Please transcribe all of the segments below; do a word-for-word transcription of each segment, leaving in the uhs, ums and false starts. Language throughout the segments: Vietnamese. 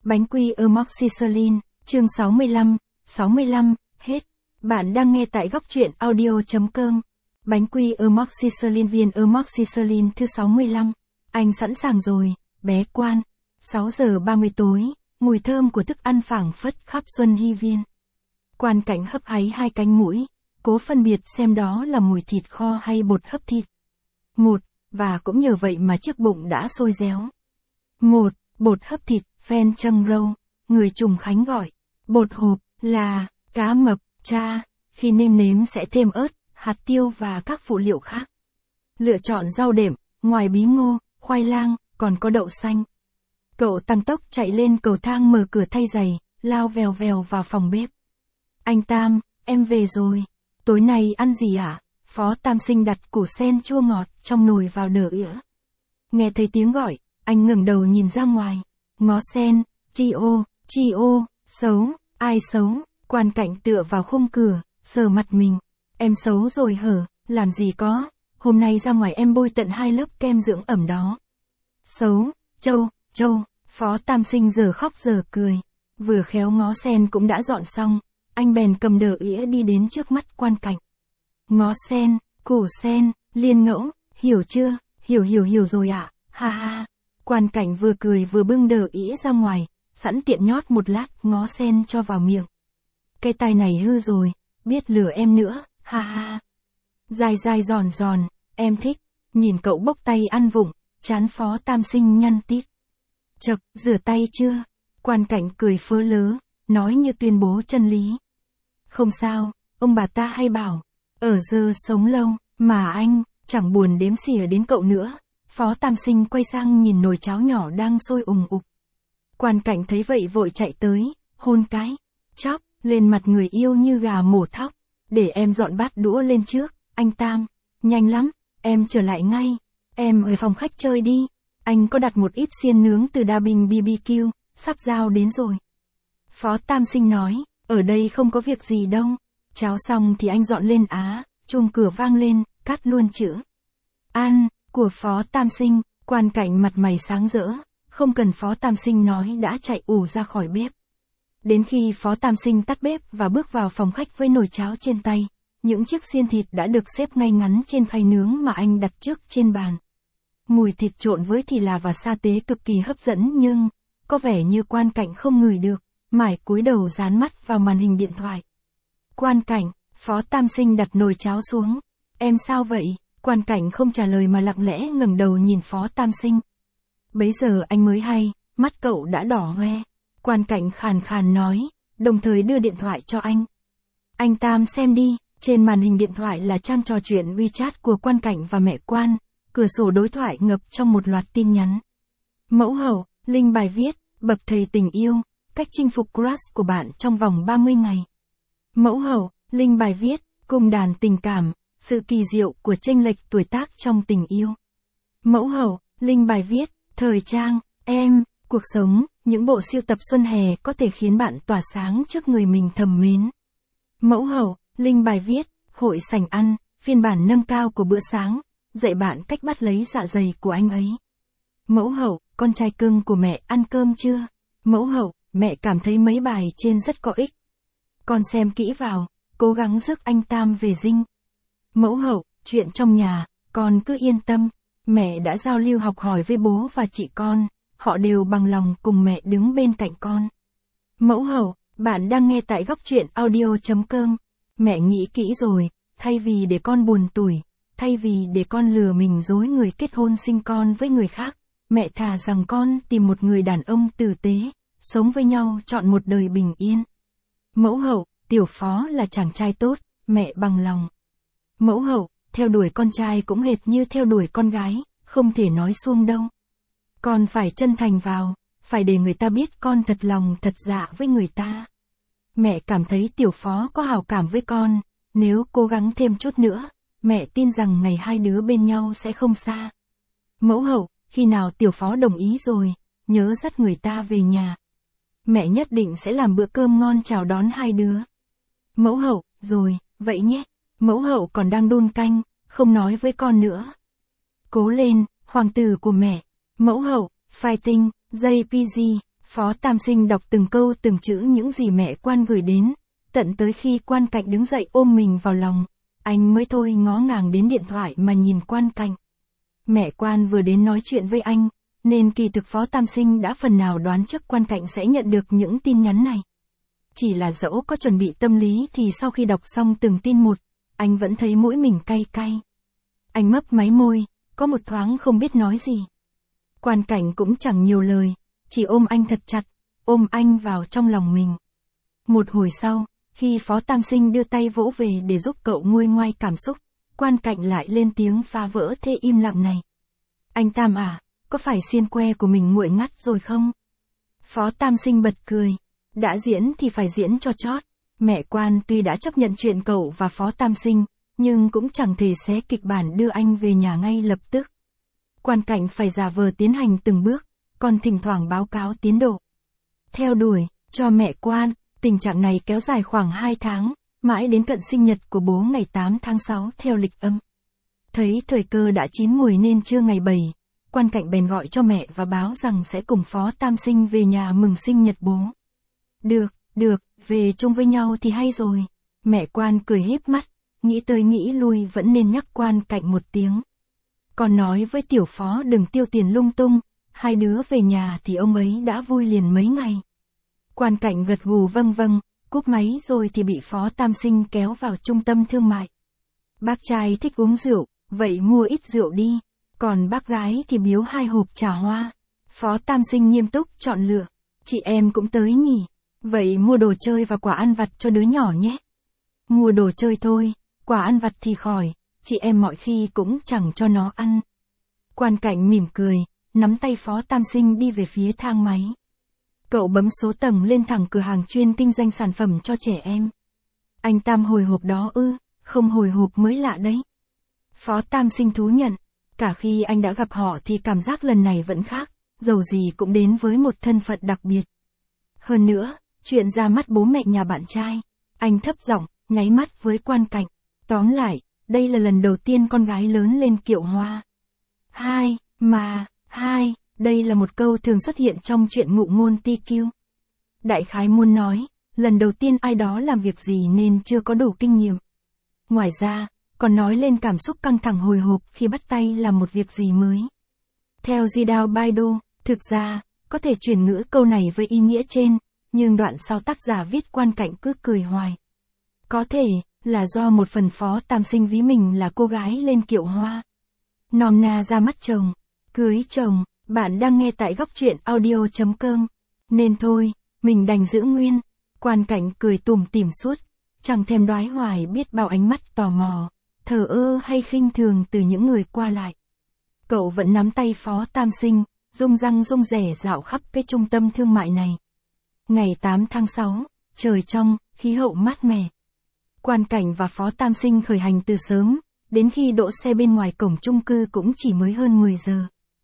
Bánh quy amoxicillin, chương sáu mươi lăm, sáu mươi lăm, hết. Bạn đang nghe tại góc truyện audio chấm com. Bánh quy amoxicillin viên amoxicillin thứ sáu mươi lăm. Anh sẵn sàng rồi, bé Quan. sáu giờ ba mươi tối, mùi thơm của thức ăn phảng phất khắp Xuân Hy Viên. Quan Cảnh hấp háy hai cánh mũi, cố phân biệt xem đó là mùi thịt kho hay bột hấp thịt. Một, và cũng nhờ vậy mà chiếc bụng đã sôi réo. Một, bột hấp thịt, phen châng râu, người Trùng Khánh gọi. Bột hộp, là, cá mập, cha, khi nêm nếm sẽ thêm ớt, hạt tiêu và các phụ liệu khác. Lựa chọn rau đệm, ngoài bí ngô, khoai lang, còn có đậu xanh. Cậu tăng tốc chạy lên cầu thang mở cửa thay giày, lao vèo vèo vào phòng bếp. Anh Tam, em về rồi. Tối nay ăn gì ạ? À? Phó Tam Sinh đặt củ sen chua ngọt trong nồi vào đờ ỉa. Nghe thấy tiếng gọi, anh ngẩng đầu nhìn ra ngoài. Ngó sen, chi ô, chi ô, xấu, ai xấu? Quan Cảnh tựa vào khung cửa, sờ mặt mình. Em xấu rồi hở, làm gì có. Hôm nay ra ngoài em bôi tận hai lớp kem dưỡng ẩm đó. Xấu, châu, châu, Phó Tam Sinh giờ khóc giờ cười. Vừa khéo ngó sen cũng đã dọn xong, anh bèn cầm đờ ỉa đi đến trước mắt Quan Cảnh. Ngó sen, củ sen, liên ngẫu, hiểu chưa? Hiểu hiểu hiểu rồi ạ, à? Ha ha. Quan Cảnh vừa cười vừa bưng đờ ỉa ra ngoài, sẵn tiện nhót một lát ngó sen cho vào miệng. Cái tai này hư rồi, biết lừa em nữa, ha ha. Dài dài giòn giòn, em thích. Nhìn cậu bốc tay ăn vụng, trán Phó Tam Sinh nhăn tít. Chậc, rửa tay chưa? Quan Cảnh cười phớ lớ, nói như tuyên bố chân lý. Không sao, ông bà ta hay bảo, ở dơ sống lâu, mà anh, chẳng buồn đếm xỉa đến cậu nữa. Phó Tam Sinh quay sang nhìn nồi cháo nhỏ đang sôi ùng ục. Quan Cảnh thấy vậy vội chạy tới, hôn cái, chóp, lên mặt người yêu như gà mổ thóc. Để em dọn bát đũa lên trước, anh Tam. Nhanh lắm, em trở lại ngay. Em ở phòng khách chơi đi. Anh có đặt một ít xiên nướng từ đa bình bê bê kiu, sắp giao đến rồi. Phó Tam Sinh nói, ở đây không có việc gì đâu. Cháo xong thì anh dọn lên á, chuông cửa vang lên, cắt luôn chữ An, của Phó Tam Sinh. Quan Cảnh mặt mày sáng rỡ, không cần Phó Tam Sinh nói đã chạy ù ra khỏi bếp. Đến khi Phó Tam Sinh tắt bếp và bước vào phòng khách với nồi cháo trên tay, những chiếc xiên thịt đã được xếp ngay ngắn trên khay nướng mà anh đặt trước trên bàn. Mùi thịt trộn với thì là và sa tế cực kỳ hấp dẫn nhưng, có vẻ như Quan Cảnh không ngửi được, mải cúi đầu dán mắt vào màn hình điện thoại. Quan Cảnh, Phó Tam Sinh đặt nồi cháo xuống. Em sao vậy? Quan Cảnh không trả lời mà lặng lẽ ngẩng đầu nhìn Phó Tam Sinh. Bấy giờ anh mới hay, mắt cậu đã đỏ hoe. Quan Cảnh khàn khàn nói, đồng thời đưa điện thoại cho anh. Anh Tam xem đi, trên màn hình điện thoại là trang trò chuyện WeChat của Quan Cảnh và mẹ Quan, cửa sổ đối thoại ngập trong một loạt tin nhắn. Mẫu hậu, Linh bài viết, bậc thầy tình yêu, cách chinh phục crush của bạn trong vòng ba mươi ngày. Mẫu hậu, Linh bài viết, cung đàn tình cảm, sự kỳ diệu của chênh lệch tuổi tác trong tình yêu. Mẫu hậu, Linh bài viết, thời trang, em, cuộc sống, những bộ sưu tập xuân hè có thể khiến bạn tỏa sáng trước người mình thầm mến. Mẫu hậu, Linh bài viết, hội sảnh ăn, phiên bản nâng cao của bữa sáng, dạy bạn cách bắt lấy dạ dày của anh ấy. Mẫu hậu, con trai cưng của mẹ ăn cơm chưa? Mẫu hậu, mẹ cảm thấy mấy bài trên rất có ích. Con xem kỹ vào, cố gắng rước anh Tam về dinh. Mẫu hậu, chuyện trong nhà, con cứ yên tâm, mẹ đã giao lưu học hỏi với bố và chị con, họ đều bằng lòng cùng mẹ đứng bên cạnh con. Mẫu hậu, bạn đang nghe tại góc truyện audio chấm com. Mẹ nghĩ kỹ rồi, thay vì để con buồn tủi, thay vì để con lừa mình dối người kết hôn sinh con với người khác, mẹ thà rằng con tìm một người đàn ông tử tế, sống với nhau chọn một đời bình yên. Mẫu hậu, Tiểu Phó là chàng trai tốt, mẹ bằng lòng. Mẫu hậu, theo đuổi con trai cũng hệt như theo đuổi con gái, không thể nói suông đâu. Con phải chân thành vào, phải để người ta biết con thật lòng thật dạ với người ta. Mẹ cảm thấy Tiểu Phó có hảo cảm với con, nếu cố gắng thêm chút nữa, mẹ tin rằng ngày hai đứa bên nhau sẽ không xa. Mẫu hậu, khi nào Tiểu Phó đồng ý rồi, nhớ dắt người ta về nhà. Mẹ nhất định sẽ làm bữa cơm ngon chào đón hai đứa. Mẫu hậu, rồi, vậy nhé. Mẫu hậu còn đang đun canh, không nói với con nữa. Cố lên, hoàng tử của mẹ. Mẫu hậu, fighting, gi pê giê, Phó Tam Sinh đọc từng câu từng chữ những gì mẹ quan gửi đến, tận tới khi Quan Cảnh đứng dậy ôm mình vào lòng, anh mới thôi ngó ngàng đến điện thoại mà nhìn Quan Cảnh. Mẹ Quan vừa đến nói chuyện với anh, nên kỳ thực Phó Tam Sinh đã phần nào đoán trước Quan Cảnh sẽ nhận được những tin nhắn này. Chỉ là dẫu có chuẩn bị tâm lý thì sau khi đọc xong từng tin một, anh vẫn thấy mũi mình cay cay. Anh mấp máy môi, có một thoáng không biết nói gì. Quan Cảnh cũng chẳng nhiều lời, chỉ ôm anh thật chặt, ôm anh vào trong lòng mình. Một hồi sau, khi Phó Tam Sinh đưa tay vỗ về để giúp cậu nguôi ngoai cảm xúc, Quan Cảnh lại lên tiếng phá vỡ thế im lặng này. Anh Tam à, có phải xiên que của mình nguội ngắt rồi không? Phó Tam Sinh bật cười. Đã diễn thì phải diễn cho chót. Mẹ Quan tuy đã chấp nhận chuyện cậu và Phó Tam Sinh, nhưng cũng chẳng thể xé kịch bản đưa anh về nhà ngay lập tức. Quan Cảnh phải giả vờ tiến hành từng bước, còn thỉnh thoảng báo cáo tiến độ. Theo đuổi, cho mẹ Quan, tình trạng này kéo dài khoảng hai tháng, mãi đến cận sinh nhật của bố ngày tám tháng sáu theo lịch âm. Thấy thời cơ đã chín muồi nên trưa ngày bảy, Quan Cảnh bèn gọi cho mẹ và báo rằng sẽ cùng Phó Tam Sinh về nhà mừng sinh nhật bố. Được, được, về chung với nhau thì hay rồi. Mẹ Quan cười híp mắt, nghĩ tới nghĩ lui vẫn nên nhắc Quan Cảnh một tiếng. Còn nói với tiểu Phó đừng tiêu tiền lung tung, hai đứa về nhà thì ông ấy đã vui liền mấy ngày. Quan Cảnh gật gù vâng vâng, cúp máy rồi thì bị Phó Tam Sinh kéo vào trung tâm thương mại. Bác trai thích uống rượu, vậy mua ít rượu đi, còn bác gái thì biếu hai hộp trà hoa. Phó Tam Sinh nghiêm túc chọn lựa, chị em cũng tới nhỉ, vậy mua đồ chơi và quà ăn vặt cho đứa nhỏ nhé. Mua đồ chơi thôi, quà ăn vặt thì khỏi, chị em mọi khi cũng chẳng cho nó ăn. Quan Cảnh mỉm cười, nắm tay Phó Tam Sinh đi về phía thang máy. Cậu bấm số tầng lên thẳng cửa hàng chuyên kinh doanh sản phẩm cho trẻ em. Anh Tam hồi hộp đó ư, không hồi hộp mới lạ đấy. Phó Tam Sinh thú nhận, cả khi anh đã gặp họ thì cảm giác lần này vẫn khác, dầu gì cũng đến với một thân phận đặc biệt. Hơn nữa, chuyện ra mắt bố mẹ nhà bạn trai, anh thấp giọng, nháy mắt với Quan Cảnh. Tóm lại, đây là lần đầu tiên con gái lớn lên kiệu hoa. Hai, mà, hai, đây là một câu thường xuất hiện trong chuyện ngụ ngôn ti kiu. Đại khái muốn nói, lần đầu tiên ai đó làm việc gì nên chưa có đủ kinh nghiệm. Ngoài ra, còn nói lên cảm xúc căng thẳng hồi hộp khi bắt tay làm một việc gì mới. Theo Zidao Baidu, thực ra, có thể chuyển ngữ câu này với ý nghĩa trên, nhưng đoạn sau tác giả viết Quan Cảnh cứ cười hoài. Có thể, là do một phần Phó Tam Sinh ví mình là cô gái lên kiệu hoa. Nòm na ra mắt chồng, cưới chồng, bạn đang nghe tại góc truyện audio chấm com. Nên thôi, mình đành giữ nguyên. Quan Cảnh cười tủm tỉm suốt, chẳng thèm đoái hoài biết bao ánh mắt tò mò, thờ ơ hay khinh thường từ những người qua lại. Cậu vẫn nắm tay Phó Tam Sinh, rung răng rung rẻ dạo khắp cái trung tâm thương mại này. Ngày tám tháng sáu, trời trong, khí hậu mát mẻ. Quan Cảnh và Phó Tam Sinh khởi hành từ sớm, đến khi đỗ xe bên ngoài cổng chung cư cũng chỉ mới hơn mười giờ.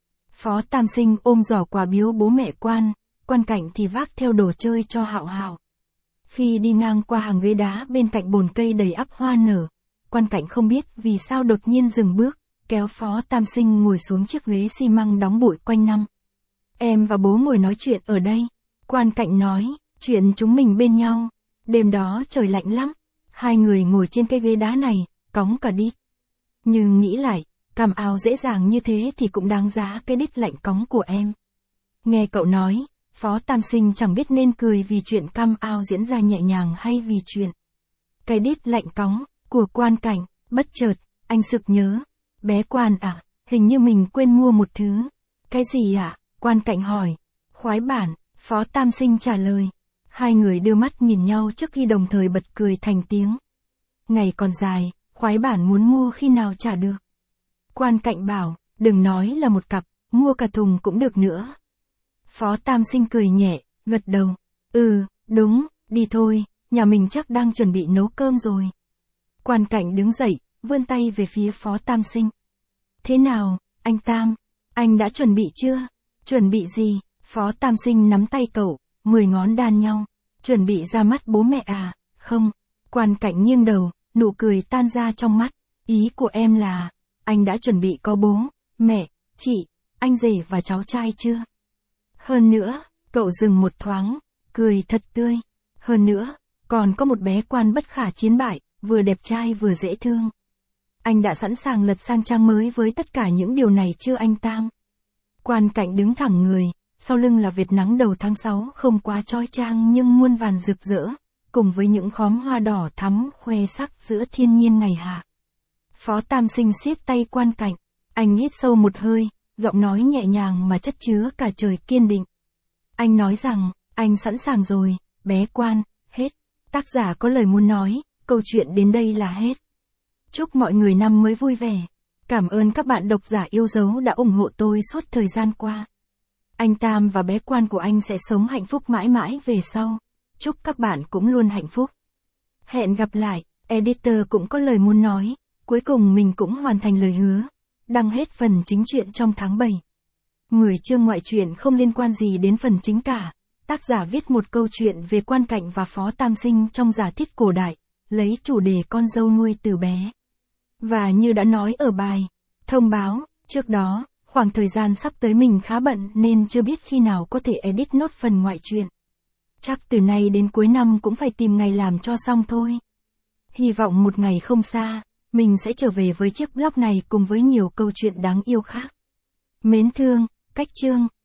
Phó Tam Sinh ôm giỏ quà biếu bố mẹ Quan, Quan Cảnh thì vác theo đồ chơi cho Hạo Hạo. Khi đi ngang qua hàng ghế đá bên cạnh bồn cây đầy ắp hoa nở, Quan Cảnh không biết vì sao đột nhiên dừng bước, kéo Phó Tam Sinh ngồi xuống chiếc ghế xi măng đóng bụi quanh năm. Em và bố ngồi nói chuyện ở đây. Quan Cảnh nói, chuyện chúng mình bên nhau. Đêm đó trời lạnh lắm. Hai người ngồi trên cái ghế đá này, cóng cả đít. Nhưng nghĩ lại, cam ao dễ dàng như thế thì cũng đáng giá cái đít lạnh cóng của em. Nghe cậu nói, Phó Tam Sinh chẳng biết nên cười vì chuyện cam ao diễn ra nhẹ nhàng hay vì chuyện cái đít lạnh cóng của Quan Cảnh. Bất chợt, anh sực nhớ. Bé Quan à, hình như mình quên mua một thứ. Cái gì ạ? À? Quan Cảnh hỏi. Khoái bản, Phó Tam Sinh trả lời. Hai người đưa mắt nhìn nhau trước khi đồng thời bật cười thành tiếng. Ngày còn dài, khoái bản muốn mua khi nào trả được. Quan Cảnh bảo, đừng nói là một cặp, mua cả thùng cũng được nữa. Phó Tam Sinh cười nhẹ, gật đầu. Ừ, đúng, đi thôi, nhà mình chắc đang chuẩn bị nấu cơm rồi. Quan Cảnh đứng dậy, vươn tay về phía Phó Tam Sinh. Thế nào, anh Tam, anh đã chuẩn bị chưa? Chuẩn bị gì? Phó Tam Sinh nắm tay cậu, mười ngón đan nhau. Chuẩn bị ra mắt bố mẹ à? Không. Quan Cảnh nghiêng đầu, nụ cười tan ra trong mắt. Ý của em là, anh đã chuẩn bị có bố, mẹ, chị, anh rể và cháu trai chưa? Hơn nữa, Cậu dừng một thoáng, cười thật tươi. Hơn nữa, còn có một bé quan bất khả chiến bại, vừa đẹp trai vừa dễ thương. Anh đã sẵn sàng lật sang trang mới với tất cả những điều này chưa anh Tam? Quan cạnh đứng thẳng người, sau lưng là vệt nắng đầu tháng sáu không quá chói chang nhưng muôn vàn rực rỡ, cùng với những khóm hoa đỏ thắm khoe sắc giữa thiên nhiên ngày hạ. Phó Tam Sinh siết tay Quan cạnh, anh hít sâu một hơi, giọng nói nhẹ nhàng mà chất chứa cả trời kiên định. Anh nói rằng, anh sẵn sàng rồi, bé Quan, hết. Tác giả có lời muốn nói, câu chuyện đến đây là hết. Chúc mọi người năm mới vui vẻ. Cảm ơn các bạn độc giả yêu dấu đã ủng hộ tôi suốt thời gian qua. Anh Tam và bé Quan của anh sẽ sống hạnh phúc mãi mãi về sau. Chúc các bạn cũng luôn hạnh phúc. Hẹn gặp lại, editor cũng có lời muốn nói, cuối cùng mình cũng hoàn thành lời hứa. Đăng hết phần chính truyện trong tháng bảy. mười chương ngoại truyện không liên quan gì đến phần chính cả. Tác giả viết một câu chuyện về Quan Cạnh và Phó Tam Sinh trong giả thiết cổ đại, lấy chủ đề con dâu nuôi từ bé. Và như đã nói ở bài thông báo, trước đó, khoảng thời gian sắp tới mình khá bận nên chưa biết khi nào có thể edit nốt phần ngoại truyện. Chắc từ nay đến cuối năm cũng phải tìm ngày làm cho xong thôi. Hy vọng một ngày không xa, mình sẽ trở về với chiếc blog này cùng với nhiều câu chuyện đáng yêu khác. Mến thương, Cách Chương.